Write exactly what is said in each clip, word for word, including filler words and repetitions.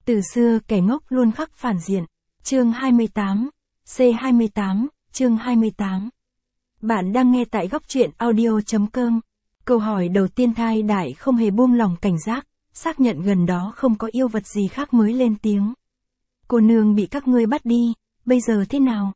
Từ xưa kẻ ngốc luôn khắc phản diện. Chương hai mươi tám. C hai mươi tám, chương hai mươi tám. Bạn đang nghe tại góc truyện audio.com. Câu hỏi đầu tiên Thai Đại không hề buông lòng cảnh giác, xác nhận gần đó không có yêu vật gì khác mới lên tiếng. Cô nương bị các ngươi bắt đi, bây giờ thế nào?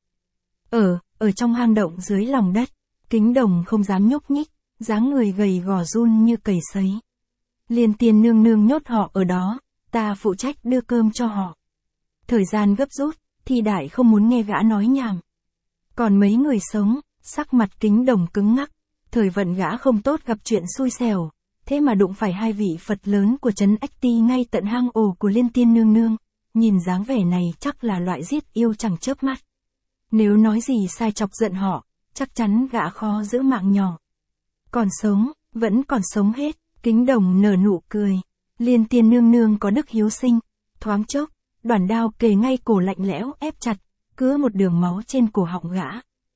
Ở, ở trong hang động dưới lòng đất, Kính Đồng không dám nhúc nhích, dáng người gầy gò run như cầy sấy. Liên Tiên nương nương nhốt họ ở đó, ta phụ trách đưa cơm cho họ. Thời gian gấp rút, Thi Đại không muốn nghe gã nói nhảm. Còn mấy người sống, sắc mặt Kính Đồng cứng ngắc, thời vận gã không tốt gặp chuyện xui xẻo, thế mà đụng phải hai vị Phật lớn của trấn Ách Ti ngay tận hang ổ của Liên Tiên nương nương, nhìn dáng vẻ này chắc là loại giết yêu chẳng chớp mắt. Nếu nói gì sai chọc giận họ, chắc chắn gã khó giữ mạng nhỏ. Còn sống, vẫn còn sống hết, Kính Đồng nở nụ cười. Liên Tiên nương nương có đức hiếu sinh, thoáng chốc, đoản đao kề ngay cổ lạnh lẽo ép chặt, cứa một đường máu trên cổ họng gã.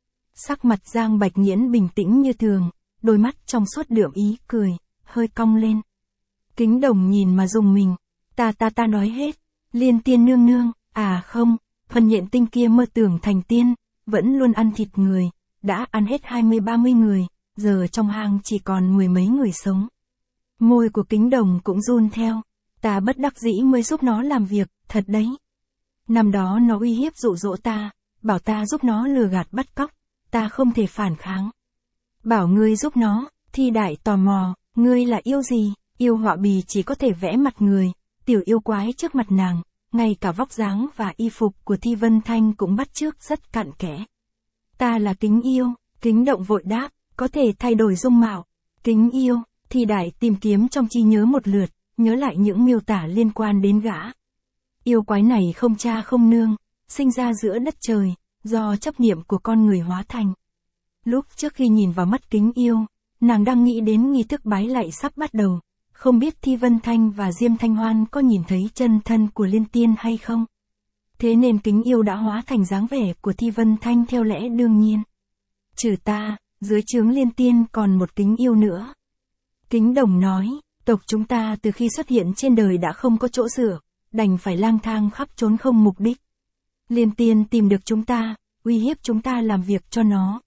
Sắc mặt Giang Bạch Nghiễn bình tĩnh như thường, đôi mắt trong suốt đượm ý cười, hơi cong lên. Kính Đồng nhìn mà rùng mình, ta ta ta nói hết, Liên Tiên nương nương, à không, phần nhện tinh kia mơ tưởng thành tiên, vẫn luôn ăn thịt người, đã ăn hết hai mươi ba mươi người, giờ trong hang chỉ còn mười mấy người sống. Môi của Kính Đồng cũng run theo, ta bất đắc dĩ mới giúp nó làm việc, thật đấy. Năm đó nó uy hiếp dụ dỗ ta, bảo ta giúp nó lừa gạt bắt cóc, ta không thể phản kháng. Bảo ngươi giúp nó, Thi Đại tò mò, ngươi là yêu gì? Yêu họa bì chỉ có thể vẽ mặt người, tiểu yêu quái trước mặt nàng, ngay cả vóc dáng và y phục của Thi Vân Thanh cũng bắt chước rất cặn kẽ. Ta là Kính yêu, Kính Động vội đáp, có thể thay đổi dung mạo. Kính yêu, Thi Đại tìm kiếm trong trí nhớ một lượt, nhớ lại những miêu tả liên quan đến gã. Yêu quái này không cha không nương, sinh ra giữa đất trời, do chấp niệm của con người hóa thành. Lúc trước khi nhìn vào mắt Kính yêu, nàng đang nghĩ đến nghi thức bái lạy sắp bắt đầu, không biết Thi Vân Thanh và Diêm Thanh Hoan có nhìn thấy chân thân của Liên Tiên hay không. Thế nên Kính yêu đã hóa thành dáng vẻ của Thi Vân Thanh theo lẽ đương nhiên. Trừ ta, dưới trướng Liên Tiên còn một Kính yêu nữa. Kính Đồng nói, tộc chúng ta từ khi xuất hiện trên đời đã không có chỗ dựa, đành phải lang thang khắp trốn không mục đích. Liên Tiên tìm được chúng ta, uy hiếp chúng ta làm việc cho nó.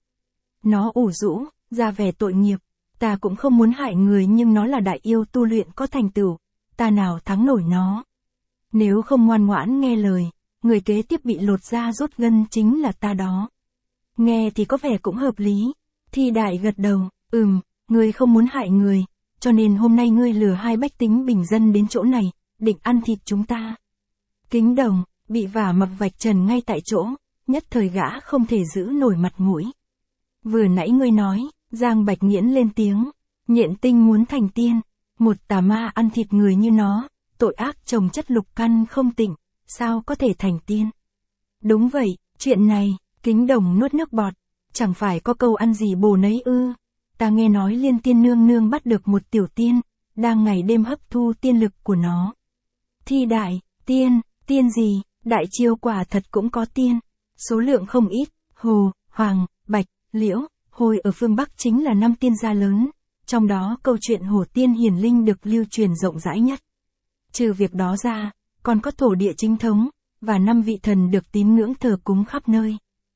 Nó ủ rũ, ra vẻ tội nghiệp, ta cũng không muốn hại người nhưng nó là đại yêu tu luyện có thành tựu, ta nào thắng nổi nó. Nếu không ngoan ngoãn nghe lời, người kế tiếp bị lột da rút gân chính là ta đó. Nghe thì có vẻ cũng hợp lý. Thi Đại gật đầu, ừm, ngươi không muốn hại người, cho nên hôm nay ngươi lừa hai bách tính bình dân đến chỗ này, định ăn thịt chúng ta. Kính Đồng, bị vả mập vạch trần ngay tại chỗ, nhất thời gã không thể giữ nổi mặt mũi. Vừa nãy ngươi nói, Giang Bạch Nghiễn lên tiếng, nhện tinh muốn thành tiên, một tà ma ăn thịt người như nó, tội ác chồng chất lục căn không tịnh, sao có thể thành tiên? Đúng vậy, chuyện này, Kính Đồng nuốt nước bọt, chẳng phải có câu ăn gì bồ nấy ư? Ta nghe nói Liên Tiên nương nương bắt được một tiểu tiên, đang ngày đêm hấp thu tiên lực của nó. Thi Đại, tiên, tiên gì? Đại Chiêu quả thật cũng có tiên, số lượng không ít, Hồ, Hoàng, Bạch, Liễu, Hồi ở phương Bắc chính là năm tiên gia lớn, trong đó câu chuyện Hổ Tiên Hiển Linh được lưu truyền rộng rãi nhất. Trừ việc đó ra, còn có thổ địa chính thống, và năm vị thần được tín ngưỡng thờ cúng khắp nơi.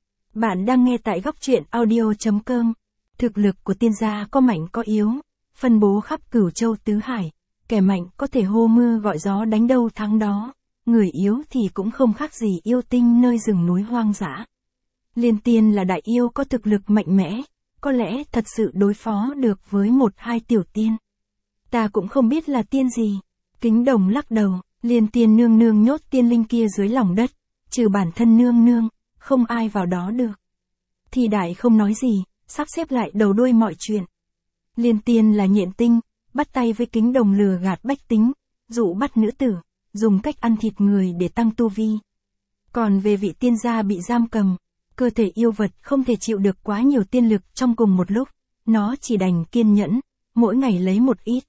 Bạn đang nghe tại góc truyện audio.com. Thực lực của tiên gia có mạnh có yếu, phân bố khắp cửu châu tứ hải, kẻ mạnh có thể hô mưa gọi gió đánh đâu thắng đó, người yếu thì cũng không khác gì yêu tinh nơi rừng núi hoang dã. Liên Tiên là đại yêu có thực lực mạnh mẽ, có lẽ thật sự đối phó được với một hai tiểu tiên. Ta cũng không biết là tiên gì. Kính Đồng lắc đầu, Liên Tiên nương nương nhốt tiên linh kia dưới lòng đất, trừ bản thân nương nương, không ai vào đó được. Thi Đại không nói gì, sắp xếp lại đầu đuôi mọi chuyện. Liên Tiên là nhện tinh, bắt tay với Kính Đồng lừa gạt bách tính, dụ bắt nữ tử, dùng cách ăn thịt người để tăng tu vi. Còn về vị tiên gia bị giam cầm, cơ thể yêu vật không thể chịu được quá nhiều tiên lực trong cùng một lúc, nó chỉ đành kiên nhẫn, mỗi ngày lấy một ít.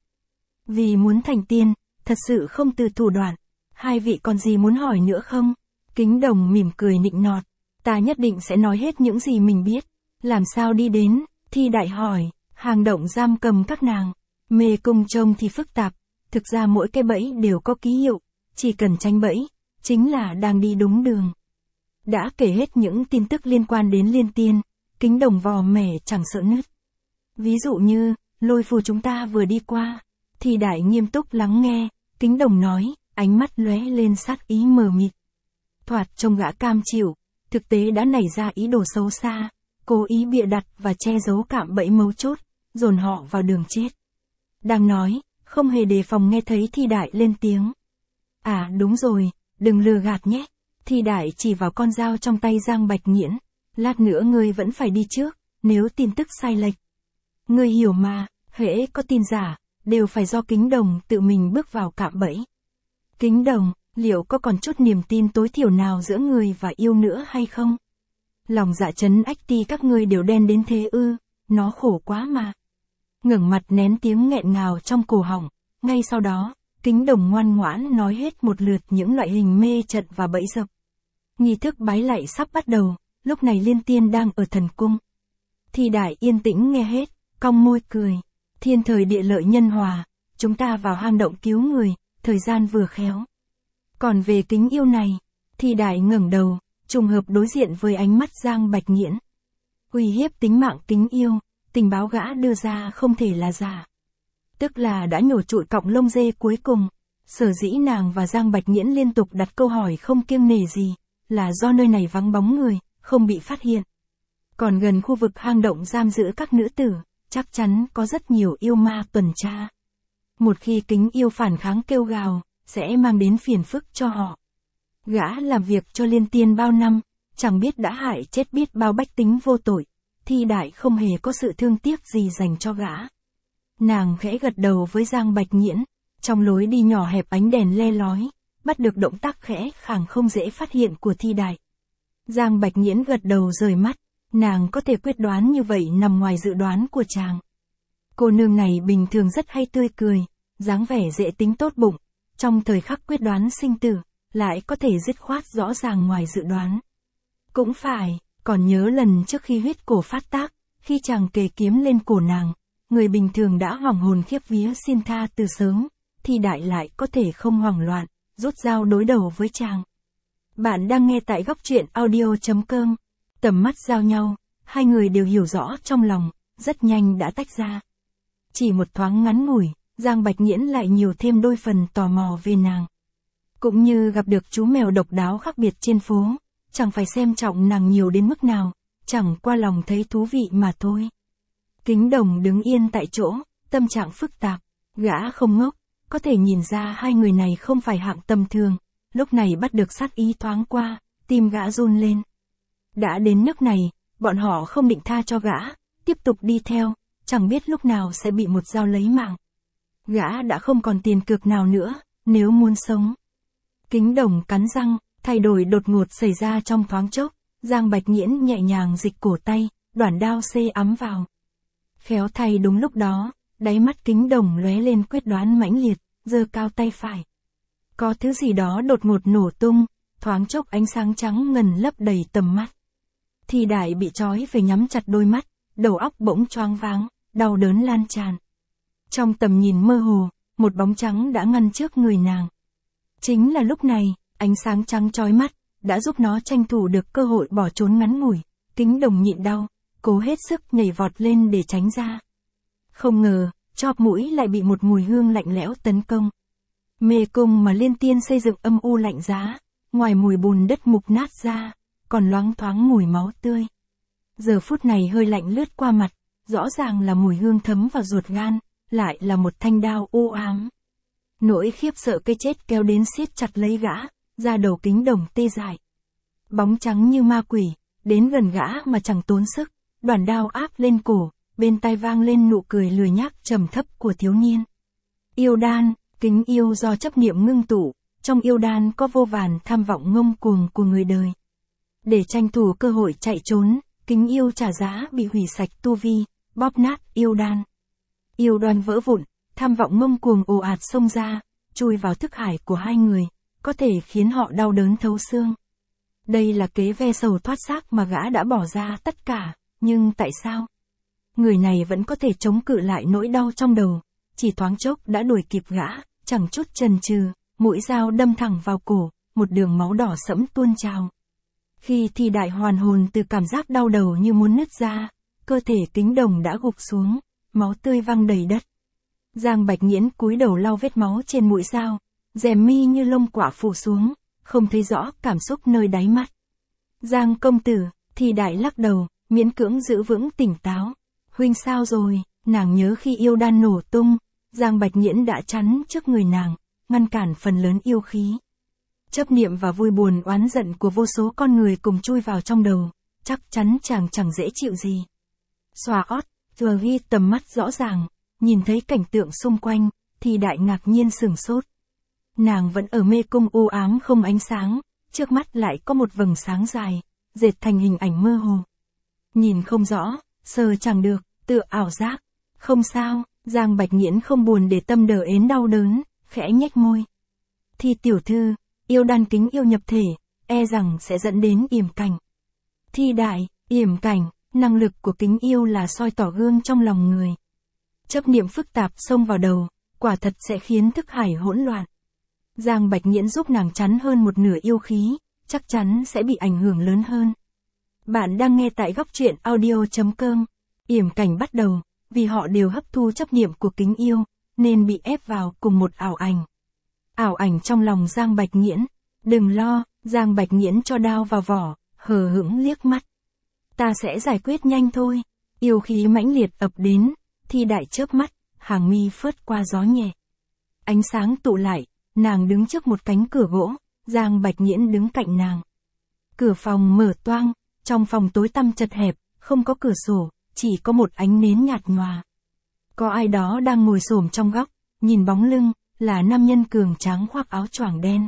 Vì muốn thành tiên, thật sự không từ thủ đoạn. Hai vị còn gì muốn hỏi nữa không? Kính Đồng mỉm cười nịnh nọt, ta nhất định sẽ nói hết những gì mình biết. Làm sao đi đến? Thi Đại hỏi, hang động giam cầm các nàng. Mê cung trông thì phức tạp, thực ra mỗi cái bẫy đều có ký hiệu, chỉ cần tránh bẫy, chính là đang đi đúng đường. Đã kể hết những tin tức liên quan đến Liên Tiên, Kính Đồng vò mẻ chẳng sợ nứt. Ví dụ như, lôi phù chúng ta vừa đi qua, Thi Đại nghiêm túc lắng nghe, Kính Đồng nói, ánh mắt lóe lên sát ý mờ mịt. Thoạt trông gã cam chịu, thực tế đã nảy ra ý đồ xấu xa, cố ý bịa đặt và che giấu cạm bẫy mấu chốt, dồn họ vào đường chết. Đang nói, không hề đề phòng nghe thấy Thi Đại lên tiếng. À đúng rồi, đừng lừa gạt nhé. Thi Đại chỉ vào con dao trong tay Giang Bạch Nghiễn. Lát nữa ngươi vẫn phải đi trước, nếu tin tức sai lệch. Ngươi hiểu mà, hễ có tin giả, đều phải do Kính Đồng tự mình bước vào cạm bẫy. Kính Đồng, liệu có còn chút niềm tin tối thiểu nào giữa người và yêu nữa hay không? Lòng dạ trấn ách ti các ngươi đều đen đến thế ư, nó khổ quá mà. Ngẩng mặt nén tiếng nghẹn ngào trong cổ họng, ngay sau đó, Kính Đồng ngoan ngoãn nói hết một lượt những loại hình mê trận và bẫy dập. Nghi thức bái lạy sắp bắt đầu, lúc này Liên Tiên đang ở thần cung. Thi Đại yên tĩnh nghe hết, cong môi cười. Thiên thời địa lợi nhân hòa, chúng ta vào hang động cứu người, thời gian vừa khéo. Còn về Kính Yêu này, Thi Đại ngẩng đầu, trùng hợp đối diện với ánh mắt Giang Bạch Nghiễn. Uy hiếp tính mạng Kính Yêu, tình báo gã đưa ra không thể là giả. Tức là đã nhổ trụi cọng lông dê cuối cùng. Sở dĩ nàng và Giang Bạch Nghiễn liên tục đặt câu hỏi không kiêng nể gì, là do nơi này vắng bóng người, không bị phát hiện. Còn gần khu vực hang động giam giữ các nữ tử, chắc chắn có rất nhiều yêu ma tuần tra. Một khi Kính Yêu phản kháng kêu gào, sẽ mang đến phiền phức cho họ. Gã làm việc cho Liên Tiên bao năm, chẳng biết đã hại chết biết bao bách tính vô tội. Thi Đại không hề có sự thương tiếc gì dành cho gã. Nàng khẽ gật đầu với Giang Bạch Nghiễn, trong lối đi nhỏ hẹp ánh đèn le lói, bắt được động tác khẽ khàng không dễ phát hiện của Thi Đại. Giang Bạch Nghiễn gật đầu rời mắt, nàng có thể quyết đoán như vậy nằm ngoài dự đoán của chàng. Cô nương này bình thường rất hay tươi cười, dáng vẻ dễ tính tốt bụng, trong thời khắc quyết đoán sinh tử, lại có thể dứt khoát rõ ràng ngoài dự đoán. Cũng phải, còn nhớ lần trước khi huyết cổ phát tác, khi chàng kề kiếm lên cổ nàng, người bình thường đã hoảng hồn khiếp vía xin tha từ sớm, Thi Đại lại có thể không hoảng loạn, rút dao đối đầu với chàng. Bạn đang nghe tại góc truyện audio chấm com. Tầm mắt giao nhau, hai người đều hiểu rõ trong lòng, rất nhanh đã tách ra. Chỉ một thoáng ngắn ngủi, Giang Bạch Nghiễn lại nhiều thêm đôi phần tò mò về nàng. Cũng như gặp được chú mèo độc đáo khác biệt trên phố, chẳng phải xem trọng nàng nhiều đến mức nào, chẳng qua lòng thấy thú vị mà thôi. Kính Đồng đứng yên tại chỗ, tâm trạng phức tạp, gã không ngốc, có thể nhìn ra hai người này không phải hạng tầm thường, lúc này bắt được sát ý thoáng qua, tim gã run lên. Đã đến nước này, bọn họ không định tha cho gã, tiếp tục đi theo, chẳng biết lúc nào sẽ bị một dao lấy mạng. Gã đã không còn tiền cược nào nữa, nếu muốn sống. Kính Đồng cắn răng, thay đổi đột ngột xảy ra trong thoáng chốc, Giang Bạch Nghiễn nhẹ nhàng dịch cổ tay, đoản đao xê ấm vào. Khéo thay đúng lúc đó, đáy mắt Kính Đồng lóe lên quyết đoán mãnh liệt, giơ cao tay phải. Có thứ gì đó đột ngột nổ tung, thoáng chốc ánh sáng trắng ngần lấp đầy tầm mắt. Thi Đại bị trói về nhắm chặt đôi mắt, đầu óc bỗng choáng váng, đau đớn lan tràn. Trong tầm nhìn mơ hồ, một bóng trắng đã ngăn trước người nàng. Chính là lúc này, ánh sáng trắng chói mắt, đã giúp nó tranh thủ được cơ hội bỏ trốn ngắn ngủi. Kính Đồng nhịn đau, cố hết sức nhảy vọt lên để tránh ra. Không ngờ, chóp mũi lại bị một mùi hương lạnh lẽo tấn công. Mê cung mà Liên Tiên xây dựng âm u lạnh giá, ngoài mùi bùn đất mục nát ra, còn loáng thoáng mùi máu tươi. Giờ phút này hơi lạnh lướt qua mặt, rõ ràng là mùi hương thấm vào ruột gan, lại là một thanh đao u ám. Nỗi khiếp sợ cái chết kéo đến siết chặt lấy gã, da đầu Kính Đồng tê dại. Bóng trắng như ma quỷ, đến gần gã mà chẳng tốn sức, đoản đao áp lên cổ, bên tai vang lên nụ cười lười nhác trầm thấp của thiếu niên. Yêu đan, kính yêu do chấp niệm ngưng tụ, trong yêu đan có vô vàn tham vọng ngông cuồng của người đời. Để tranh thủ cơ hội chạy trốn, kính yêu trả giá bị hủy sạch tu vi, bóp nát yêu đan. Yêu đan vỡ vụn, tham vọng ngông cuồng ồ ạt xông ra, chui vào thức hải của hai người, có thể khiến họ đau đớn thấu xương. Đây là kế ve sầu thoát xác mà gã đã bỏ ra tất cả, nhưng tại sao? Người này vẫn có thể chống cự lại nỗi đau trong đầu, chỉ thoáng chốc đã đuổi kịp gã, chẳng chút chần chừ, mũi dao đâm thẳng vào cổ, một đường máu đỏ sẫm tuôn trào. Khi Thi Đại hoàn hồn từ cảm giác đau đầu như muốn nứt ra, cơ thể Kính Đồng đã gục xuống, máu tươi văng đầy đất. Giang Bạch Nghiễn cúi đầu lau vết máu trên mũi dao, rèm mi như lông quả phủ xuống, không thấy rõ cảm xúc nơi đáy mắt. Giang công tử, Thi Đại lắc đầu, miễn cưỡng giữ vững tỉnh táo. Huynh sao rồi? Nàng nhớ khi yêu đan nổ tung, Giang Bạch Nghiễn đã chắn trước người nàng, ngăn cản phần lớn yêu khí. Chấp niệm và vui buồn oán giận của vô số con người cùng chui vào trong đầu, chắc chắn chàng chẳng dễ chịu gì. Xòa ót, vừa ghi tầm mắt rõ ràng, nhìn thấy cảnh tượng xung quanh, Thi Đại ngạc nhiên sửng sốt. Nàng vẫn ở mê cung u ám không ánh sáng, trước mắt lại có một vầng sáng dài, dệt thành hình ảnh mơ hồ. Nhìn không rõ, sờ chẳng được, tựa ảo giác. Không sao, Giang Bạch Nghiễn không buồn để tâm đờ ến đau đớn, khẽ nhếch môi. Thi tiểu thư, yêu đan kính yêu nhập thể, e rằng sẽ dẫn đến yểm cảnh. Thi Đại, yểm cảnh, năng lực của kính yêu là soi tỏ gương trong lòng người. Chấp niệm phức tạp xông vào đầu, quả thật sẽ khiến thức hải hỗn loạn. Giang Bạch Nghiễn giúp nàng chắn hơn một nửa yêu khí, chắc chắn sẽ bị ảnh hưởng lớn hơn. Bạn đang nghe tại góc truyện audio chấm com. Yểm cảnh bắt đầu, vì họ đều hấp thu chấp niệm của kính yêu, nên bị ép vào cùng một ảo ảnh. Ảo ảnh trong lòng Giang Bạch Nghiễn. Đừng lo, Giang Bạch Nghiễn cho đao vào vỏ, hờ hững liếc mắt. Ta sẽ giải quyết nhanh thôi. Yêu khí mãnh liệt ập đến, Thi Đại chớp mắt, hàng mi phớt qua gió nhẹ. Ánh sáng tụ lại, nàng đứng trước một cánh cửa gỗ, Giang Bạch Nghiễn đứng cạnh nàng. Cửa phòng mở toang, trong phòng tối tăm chật hẹp, không có cửa sổ, chỉ có một ánh nến nhạt nhòa. Có ai đó đang ngồi xổm trong góc, nhìn bóng lưng, là nam nhân cường tráng khoác áo choàng đen.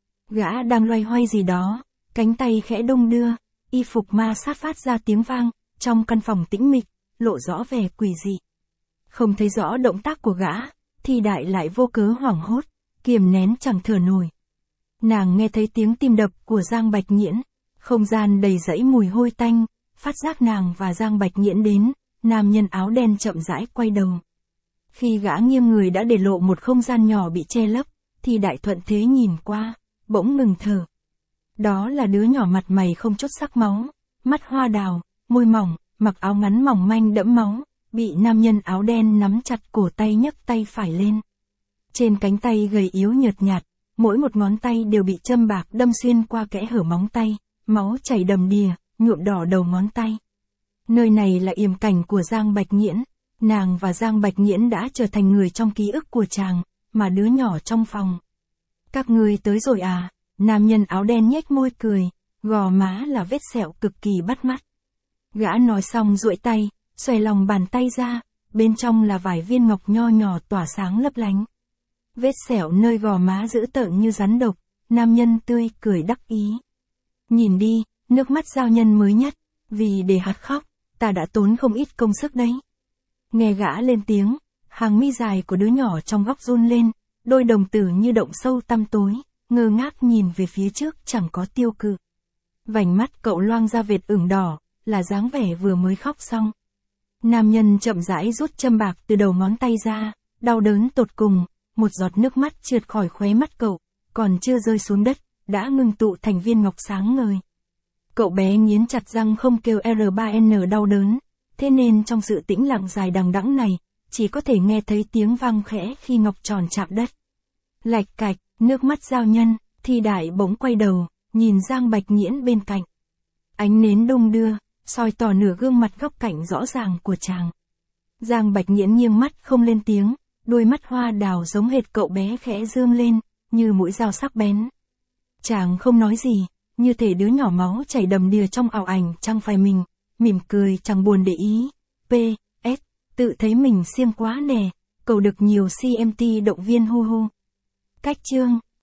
Gã đang loay hoay gì đó, cánh tay khẽ đung đưa, y phục ma sát phát ra tiếng vang, trong căn phòng tĩnh mịch, lộ rõ vẻ quỷ dị. Không thấy rõ động tác của gã, Thi Đại lại vô cớ hoảng hốt, kiềm nén chẳng thở nổi. Nàng nghe thấy tiếng tim đập của Giang Bạch Nghiễn, không gian đầy rẫy mùi hôi tanh, phát giác nàng và Giang Bạch Nghiễn đến, nam nhân áo đen chậm rãi quay đầu. Khi gã nghiêng người đã để lộ một không gian nhỏ bị che lấp, Thi Đại thuận thế nhìn qua, bỗng ngừng thở. Đó là đứa nhỏ mặt mày không chút sắc máu, mắt hoa đào, môi mỏng, mặc áo ngắn mỏng manh đẫm máu, bị nam nhân áo đen nắm chặt cổ tay nhấc tay phải lên. Trên cánh tay gầy yếu nhợt nhạt, mỗi một ngón tay đều bị châm bạc đâm xuyên qua kẽ hở móng tay, máu chảy đầm đìa, nhuộm đỏ đầu ngón tay. Nơi này là yểm cảnh của Giang Bạch Nghiễn, nàng và Giang Bạch Nghiễn đã trở thành người trong ký ức của chàng, mà đứa nhỏ trong phòng. Các ngươi tới rồi à? Nam nhân áo đen nhếch môi cười, gò má là vết sẹo cực kỳ bắt mắt. Gã nói xong duỗi tay, xòe lòng bàn tay ra, bên trong là vài viên ngọc nho nhỏ tỏa sáng lấp lánh. Vết sẹo nơi gò má dữ tợn như rắn độc, nam nhân tươi cười đắc ý. Nhìn đi, nước mắt giao nhân mới nhất, vì để hạt khóc, ta đã tốn không ít công sức đấy. Nghe gã lên tiếng, hàng mi dài của đứa nhỏ trong góc run lên, đôi đồng tử như động sâu tăm tối, ngơ ngác nhìn về phía trước chẳng có tiêu cự. Vành mắt cậu loang ra vệt ửng đỏ, là dáng vẻ vừa mới khóc xong. Nam nhân chậm rãi rút châm bạc từ đầu ngón tay ra, đau đớn tột cùng, một giọt nước mắt trượt khỏi khóe mắt cậu, còn chưa rơi xuống đất, đã ngưng tụ thành viên ngọc sáng ngời. Cậu bé nghiến chặt răng không kêu R ba N đau đớn, thế nên trong sự tĩnh lặng dài đằng đẵng này, chỉ có thể nghe thấy tiếng vang khẽ khi ngọc tròn chạm đất. Lạch cạch, nước mắt giao nhân, Thi Đại bỗng quay đầu, nhìn Giang Bạch Nghiễn bên cạnh. Ánh nến đung đưa, soi tỏ nửa gương mặt góc cạnh rõ ràng của chàng. Giang Bạch Nghiễn nghiêng mắt không lên tiếng, đôi mắt hoa đào giống hệt cậu bé khẽ dương lên, như mũi dao sắc bén. Chàng không nói gì, như thể đứa nhỏ máu chảy đầm đìa trong ảo ảnh chẳng phải mình, mỉm cười chẳng buồn để ý. P S Tự thấy mình siêng quá nè, cầu được nhiều C M T động viên hu hu. Cách chương